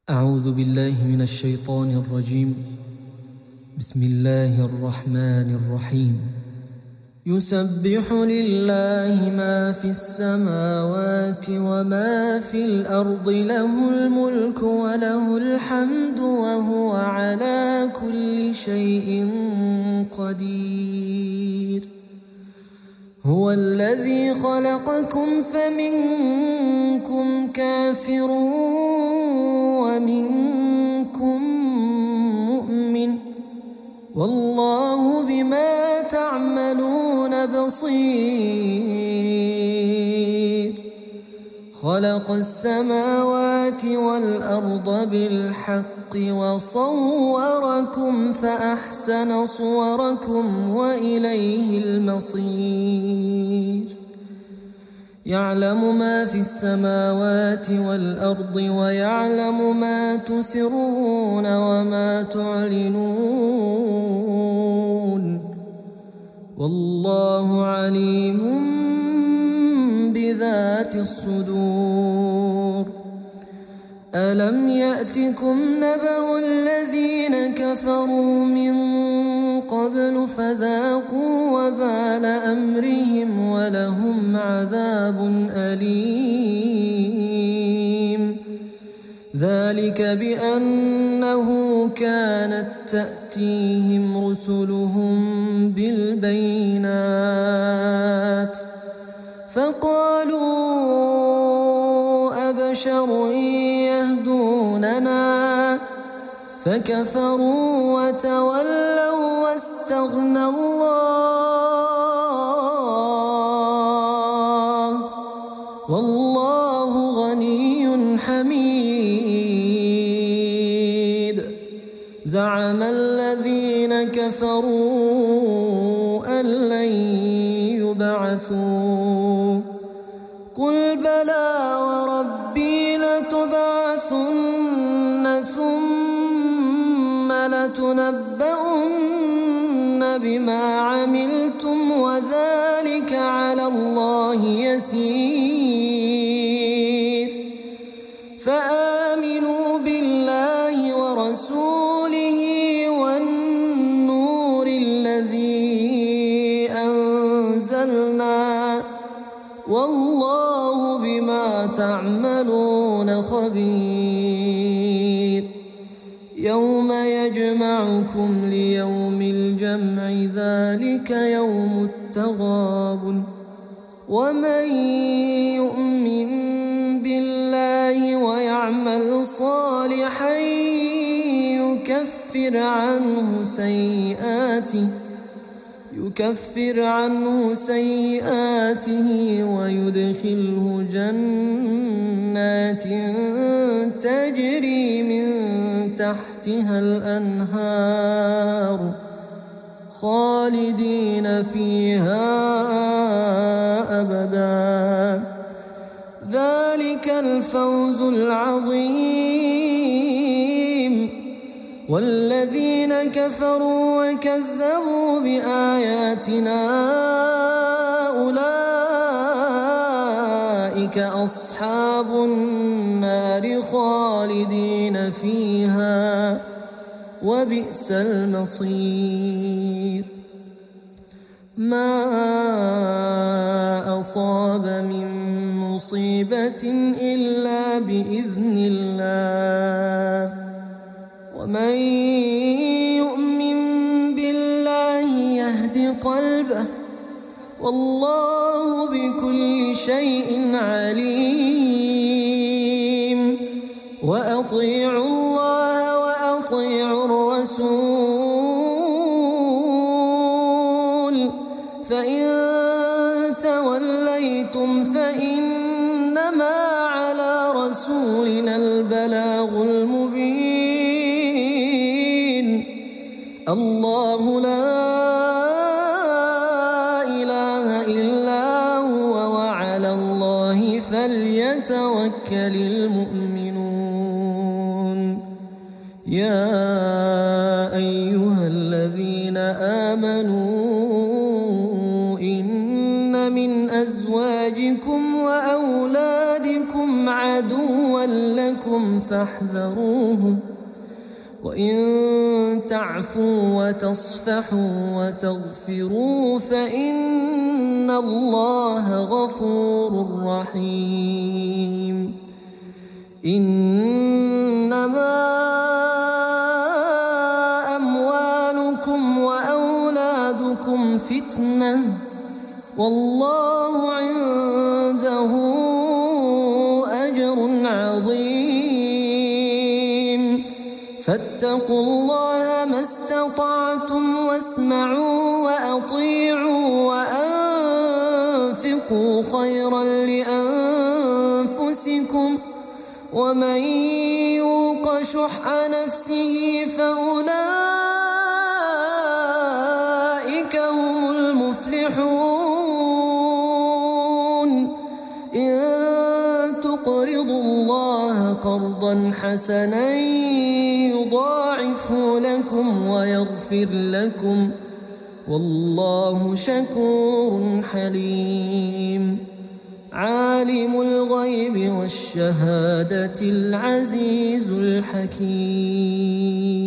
أعوذ بالله من الشيطان الرجيم. بسم الله الرحمن الرحيم. يسبح لله ما في السماوات وما في الأرض، له الملك وله الحمد وهو على كل شيء قدير. هو الذي خلقكم فمنكم كافر ومنكم مؤمن، والله بما تعملون بصير. خلق السماوات والأرض بالحق وصوركم فأحسن صوركم وإليه المصير. يعلم ما في السماوات والأرض ويعلم ما تسرون وما تعلنون، والله عليم بذات الصدور. ألم يأتكم نبأ الذين كفروا من قبل فذاقوا وبال أمرهم ولهم عذاب أليم. ذلك بأنه كانت تأتيهم رسلهم بالبينات فقالوا أبشر يهدوننا فكفروا وتولوا واستغنى الله والله غني حميد. زعم الذين كفروا أن لن يبعثوا، قل بلى وربي لتبعثن ثم لتنبؤن بما عملتم وذلك على الله يسير. فآمنوا بالله ورسوله والنور الذي أنزلنا، والله بما تعملون خبير. يوم يجمعكم ليوم الجمع ذلك يوم التغابن. ومن يؤمن بالله ويعمل صالحا يكفر عنه سيئاته ويدخله جنات تجري من تحتها الأنهار خالدين فيها أبدا. ذلك الفوز العظيم. والذين كفروا وكذبوا بآياتنا أولئك أصحاب النار خالدين فيها وبئس المصير. ما أصاب من مصيبة إلا بإذن الله، ومن يؤمن بالله يهد قلبه، والله بكل شيء عليم. وأطيعوا الله وأطيعوا الرسول، فإن توليتم فإنما على رسولنا البلاغ المبين. الله لا إله إلا هو وعلى الله فليتوكل المؤمنون. يا أيها الذين آمنوا إن من أزواجكم وأولادكم عدوا لكم فاحذروه وإن تعفوا وتصفحوا وتغفروا فإن الله غفور رحيم إنما أموالكم وأولادكم فتنة والله عنده أجر عظيم فاتقوا الله ما استطعتم واسمعوا وأطيعوا وأنفقوا خيرا لأنفسكم ومن يوق شح نفسه فأولئك هم المفلحون إن تقرضوا الله قرضا حسنا يضاعفه لكم ويغفر لكم والله شكور حليم عالم الغيب والشهادة العزيز الحكيم